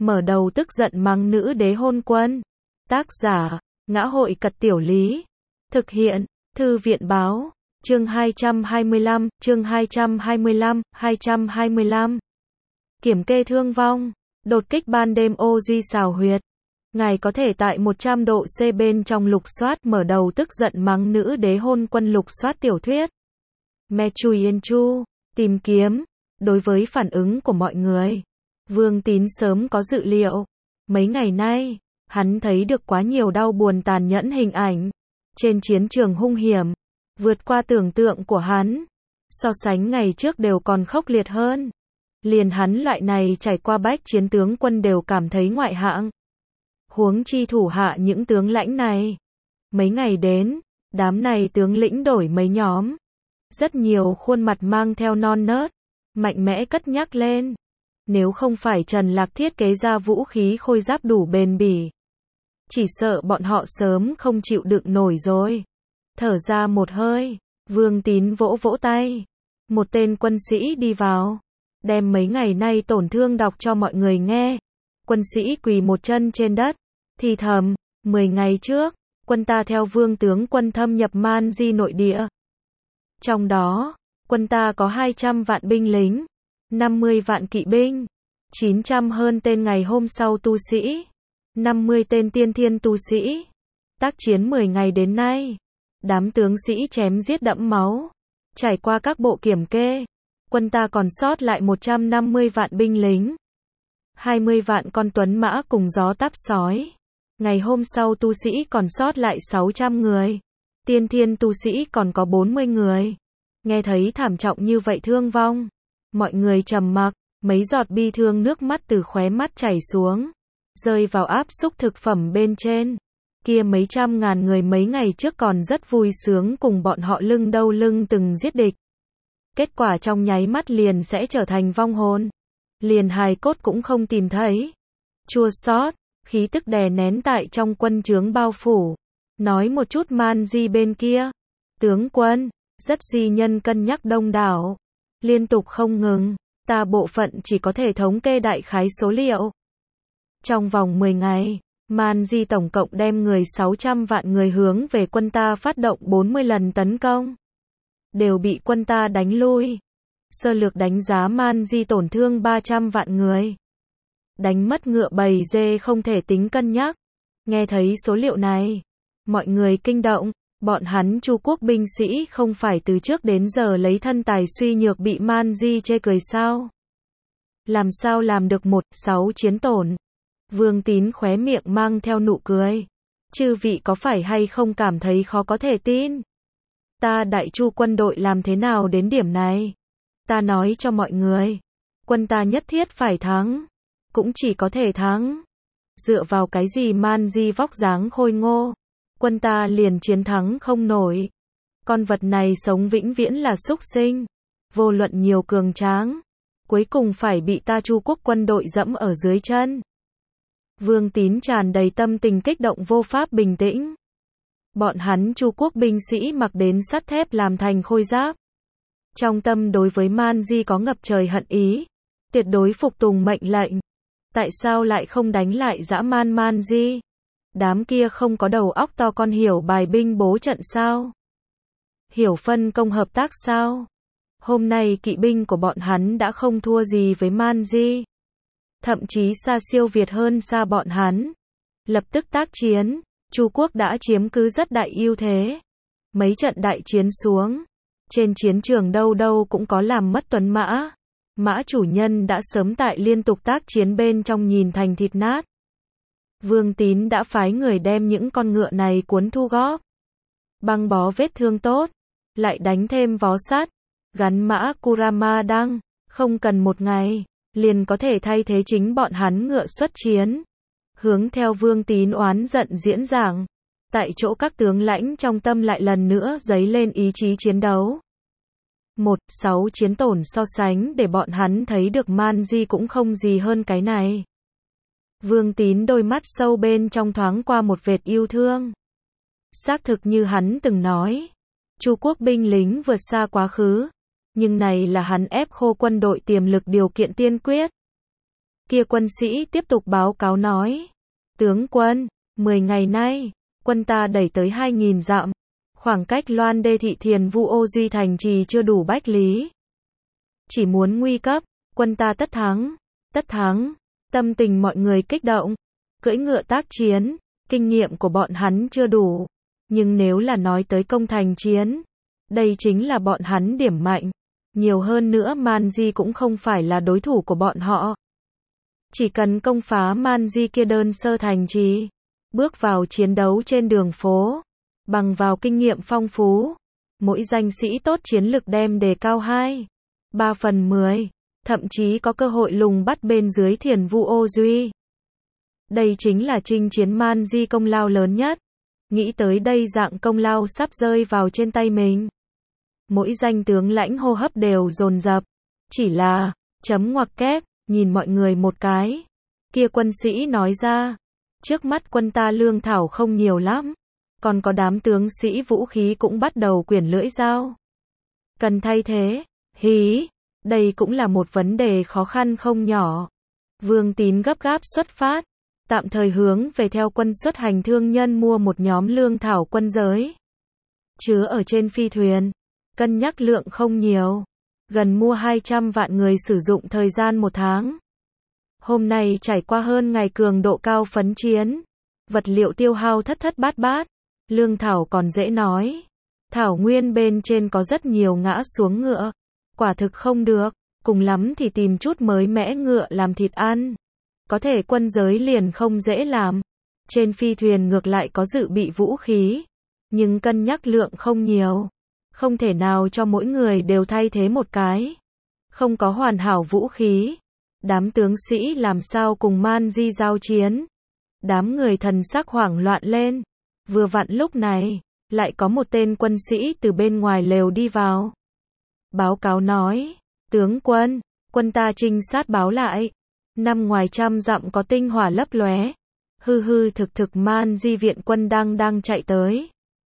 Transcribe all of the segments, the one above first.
mở đầu tức giận mắng nữ đế hôn quân. Tác giả, Ngã hội Cật Tiểu Lý. Thực hiện, Thư viện Báo. Chương 225, chương 225. Kiểm kê thương vong. Đột kích ban đêm Oji xào huyệt. Ngài có thể tại 100 độ C bên trong lục soát mở đầu tức giận mắng nữ đế hôn quân lục soát tiểu thuyết. Me Chui Yên Chu, tìm kiếm. Đối với phản ứng của mọi người, Vương Tín sớm có dự liệu. Mấy ngày nay, hắn thấy được quá nhiều đau buồn tàn nhẫn hình ảnh. Trên chiến trường hung hiểm, vượt qua tưởng tượng của hắn. So sánh ngày trước đều còn khốc liệt hơn. Liền hắn loại này trải qua bách chiến tướng quân đều cảm thấy ngoại hạng. Huống chi thủ hạ những tướng lãnh này. Mấy ngày đến, đám này tướng lĩnh đổi mấy nhóm. Rất nhiều khuôn mặt mang theo non nớt, mạnh mẽ cất nhắc lên. Nếu không phải Trần Lạc thiết kế ra vũ khí khôi giáp đủ bền bỉ, chỉ sợ bọn họ sớm không chịu đựng nổi rồi. Thở ra một hơi, Vương Tín vỗ vỗ tay. Một tên quân sĩ đi vào, đem mấy ngày nay tổn thương đọc cho mọi người nghe. Quân sĩ quỳ một chân trên đất, thì thầm, 10 ngày trước, quân ta theo Vương tướng quân thâm nhập Man Di nội địa. Trong đó, quân ta có 200 vạn binh lính, 50 vạn kỵ binh, 900 hơn tên ngày hôm sau tu sĩ, 50 tên tiên thiên tu sĩ. Tác chiến 10 ngày đến nay, đám tướng sĩ chém giết đẫm máu. Trải qua các bộ kiểm kê, quân ta còn sót lại 150 vạn binh lính, 20 vạn con tuấn mã cùng gió táp sói. Ngày hôm sau tu sĩ còn sót lại 600 người, tiên thiên tu sĩ còn có 40 người. Nghe thấy thảm trọng như vậy thương vong, mọi người trầm mặc, mấy giọt bi thương nước mắt từ khóe mắt chảy xuống, rơi vào áp xúc thực phẩm bên trên. Kia mấy trăm ngàn người mấy ngày trước còn rất vui sướng cùng bọn họ lưng đâu lưng từng giết địch. Kết quả trong nháy mắt liền sẽ trở thành vong hồn. Liền hài cốt cũng không tìm thấy. Chua xót, khí tức đè nén tại trong quân trướng bao phủ. Nói một chút Man Di bên kia. Tướng quân, rất di nhân cân nhắc đông đảo. Liên tục không ngừng, ta bộ phận chỉ có thể thống kê đại khái số liệu. Trong vòng 10 ngày, Man Di tổng cộng đem người 600 vạn người hướng về quân ta phát động 40 lần tấn công. Đều bị quân ta đánh lui. Sơ lược đánh giá Man Di tổn thương 300 vạn người. Đánh mất ngựa bầy dê không thể tính cân nhắc. Nghe thấy số liệu này, mọi người kinh động. Bọn hắn Chu quốc binh sĩ không phải từ trước đến giờ lấy thân tài suy nhược bị Man Di chê cười sao? Làm sao làm được 1-6 chiến tổn? Vương Tín khóe miệng mang theo nụ cười. Chư vị có phải hay không cảm thấy khó có thể tin? Ta Đại Chu quân đội làm thế nào đến điểm này? Ta nói cho mọi người, quân ta nhất thiết phải thắng, cũng chỉ có thể thắng. Dựa vào cái gì Man Di vóc dáng khôi ngô, quân ta liền chiến thắng không nổi. Con vật này sống vĩnh viễn là súc sinh, vô luận nhiều cường tráng, cuối cùng phải bị ta Chu quốc quân đội dẫm ở dưới chân. Vương Tín tràn đầy tâm tình kích động vô pháp bình tĩnh. Bọn hắn Chu quốc binh sĩ mặc đến sắt thép làm thành khôi giáp. Trong tâm đối với Man Di có ngập trời hận ý, tuyệt đối phục tùng mệnh lệnh. Tại sao lại không đánh lại dã man Man Di? Đám kia không có đầu óc to con hiểu bài binh bố trận sao? Hiểu phân công hợp tác sao? Hôm nay kỵ binh của bọn hắn đã không thua gì với Man Di. Thậm chí xa siêu việt hơn xa bọn hắn. Lập tức tác chiến, Chu quốc đã chiếm cứ rất đại ưu thế. Mấy trận đại chiến xuống, trên chiến trường đâu đâu cũng có làm mất tuấn mã. Mã chủ nhân đã sớm tại liên tục tác chiến bên trong nhìn thành thịt nát. Vương Tín đã phái người đem những con ngựa này cuốn thu góp, băng bó vết thương tốt, lại đánh thêm vó sắt, gắn mã Kurama đăng, không cần một ngày, liền có thể thay thế chính bọn hắn ngựa xuất chiến. Hướng theo Vương Tín oán giận diễn giảng, tại chỗ các tướng lãnh trong tâm lại lần nữa dấy lên ý chí chiến đấu. 1-6 chiến tổn so sánh để bọn hắn thấy được Man Di cũng không gì hơn cái này. Vương Tín đôi mắt sâu bên trong thoáng qua một vệt yêu thương. Xác thực như hắn từng nói, Chu quốc binh lính vượt xa quá khứ, nhưng này là hắn ép khô quân đội tiềm lực điều kiện tiên quyết. Kia quân sĩ tiếp tục báo cáo nói. Tướng quân, 10 ngày nay, quân ta đẩy tới 2.000 dặm. Khoảng cách Loan Đê Thị Thiền Vu Ô Duy thành trì chưa đủ bách lý. Chỉ muốn nguy cấp, quân ta tất thắng. Tất thắng. Tâm tình mọi người kích động. Cưỡi ngựa tác chiến, kinh nghiệm của bọn hắn chưa đủ. Nhưng nếu là nói tới công thành chiến, đây chính là bọn hắn điểm mạnh. Nhiều hơn nữa Man Di cũng không phải là đối thủ của bọn họ. Chỉ cần công phá Man Di kia đơn sơ thành trì, bước vào chiến đấu trên đường phố, bằng vào kinh nghiệm phong phú, mỗi danh sĩ tốt chiến lực đem đề cao 2/3, thậm chí có cơ hội lùng bắt bên dưới Thiền Vu Ô Duy. Đây chính là chinh chiến Man Di công lao lớn nhất. Nghĩ tới đây dạng công lao sắp rơi vào trên tay mình. Mỗi danh tướng lãnh hô hấp đều dồn dập. Chỉ là, chấm ngoặc kép, nhìn mọi người một cái. Kia quân sĩ nói ra, trước mắt quân ta lương thảo không nhiều lắm. Còn có đám tướng sĩ vũ khí cũng bắt đầu quyển lưỡi dao. Cần thay thế, hí, đây cũng là một vấn đề khó khăn không nhỏ. Vương Tín gấp gáp xuất phát. Tạm thời hướng về theo quân xuất hành thương nhân mua một nhóm lương thảo quân giới. Chứa ở trên phi thuyền. Cân nhắc lượng không nhiều. Gần mua 200 vạn người sử dụng thời gian 1 tháng. Hôm nay trải qua hơn ngày cường độ cao phấn chiến. Vật liệu tiêu hao thất thất bát bát. Lương thảo còn dễ nói. Thảo nguyên bên trên có rất nhiều ngã xuống ngựa. Quả thực không được. Cùng lắm thì tìm chút mới mẽ ngựa làm thịt ăn. Có thể quân giới liền không dễ làm. Trên phi thuyền ngược lại có dự bị vũ khí. Nhưng cân nhắc lượng không nhiều. Không thể nào cho mỗi người đều thay thế một cái. Không có hoàn hảo vũ khí. Đám tướng sĩ làm sao cùng Man Di giao chiến. Đám người thần sắc hoảng loạn lên. Vừa vặn lúc này, lại có một tên quân sĩ từ bên ngoài lều đi vào. Báo cáo nói, tướng quân, quân ta trinh sát báo lại. Năm ngoài 100 dặm có tinh hỏa lấp lóe. Hư thực Man Di viện quân đang chạy tới.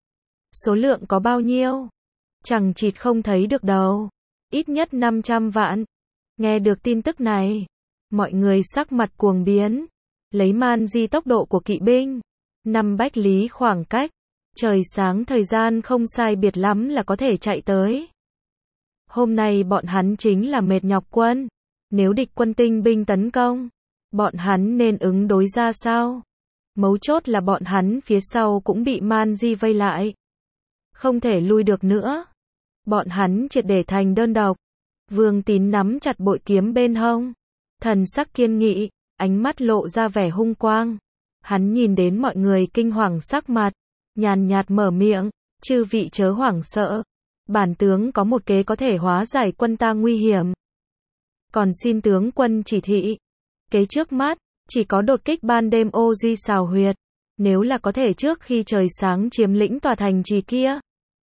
Số lượng có bao nhiêu? Chẳng chịt không thấy được đâu. Ít nhất 500 vạn. Nghe được tin tức này, mọi người sắc mặt cuồng biến. Lấy Man Di tốc độ của kỵ binh, 5 bách lý khoảng cách, trời sáng thời gian không sai biệt lắm là có thể chạy tới. Hôm nay bọn hắn chính là mệt nhọc quân. Nếu địch quân tinh binh tấn công, bọn hắn nên ứng đối ra sao? Mấu chốt là bọn hắn phía sau cũng bị Man Di vây lại. Không thể lui được nữa. Bọn hắn triệt để thành đơn độc. Vương Tín nắm chặt bội kiếm bên hông. Thần sắc kiên nghị, ánh mắt lộ ra vẻ hung quang. Hắn nhìn đến mọi người kinh hoàng sắc mặt. Nhàn nhạt mở miệng, chư vị chớ hoảng sợ. Bản tướng có một kế có thể hóa giải quân ta nguy hiểm. Còn xin tướng quân chỉ thị. Kế trước mắt, chỉ có đột kích ban đêm Ô Duy xào huyệt. Nếu là có thể trước khi trời sáng chiếm lĩnh tòa thành trì kia.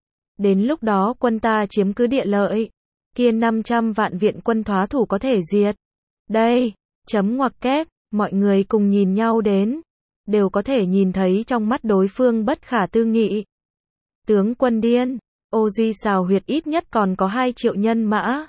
Đến lúc đó quân ta chiếm cứ địa lợi. Kia 500 vạn viện quân thoá thủ có thể diệt. Đây, chấm ngoặc kép, mọi người cùng nhìn nhau đến. Đều có thể nhìn thấy trong mắt đối phương bất khả tư nghị. Tướng quân điên, Ô Duy xào huyệt ít nhất còn có 2 triệu nhân mã.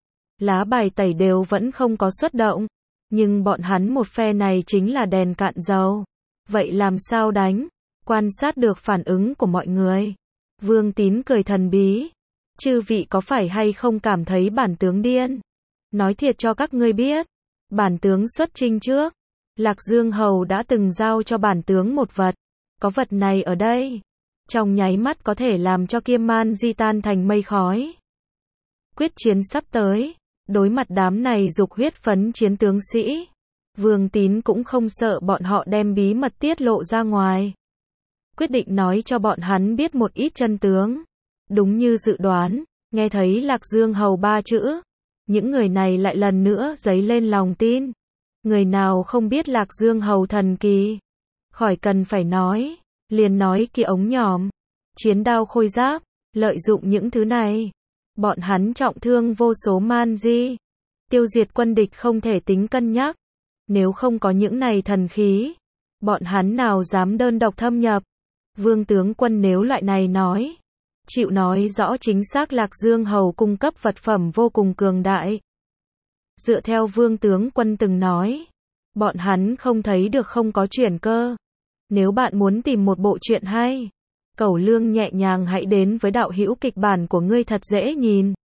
Lá bài tẩy đều vẫn không có xuất động. Nhưng bọn hắn một phe này chính là đèn cạn dầu. Vậy làm sao đánh? Quan sát được phản ứng của mọi người. Vương Tín cười thần bí. Chư vị có phải hay không cảm thấy bản tướng điên? Nói thiệt cho các ngươi biết. Bản tướng xuất chinh trước. Lạc Dương Hầu đã từng giao cho bản tướng một vật. Có vật này ở đây. Trong nháy mắt có thể làm cho kia Man Di tan thành mây khói. Quyết chiến sắp tới. Đối mặt đám này dục huyết phấn chiến tướng sĩ. Vương Tín cũng không sợ bọn họ đem bí mật tiết lộ ra ngoài. Quyết định nói cho bọn hắn biết một ít chân tướng. Đúng như dự đoán, nghe thấy Lạc Dương Hầu 3 chữ. Những người này lại lần nữa dấy lên lòng tin. Người nào không biết Lạc Dương Hầu thần kỳ. Khỏi cần phải nói, liền nói kia ống nhòm. Chiến đao khôi giáp, lợi dụng những thứ này. Bọn hắn trọng thương vô số Man Di. Tiêu diệt quân địch không thể tính cân nhắc. Nếu không có những này thần khí, bọn hắn nào dám đơn độc thâm nhập. Vương tướng quân nếu loại này nói, chịu nói rõ chính xác Lạc Dương Hầu cung cấp vật phẩm vô cùng cường đại. Dựa theo vương tướng quân từng nói, Bọn hắn không thấy được không có chuyển cơ. Nếu bạn muốn tìm một bộ truyện hay, Cẩu Lương nhẹ nhàng hãy đến với đạo hữu kịch bản của ngươi thật dễ nhìn.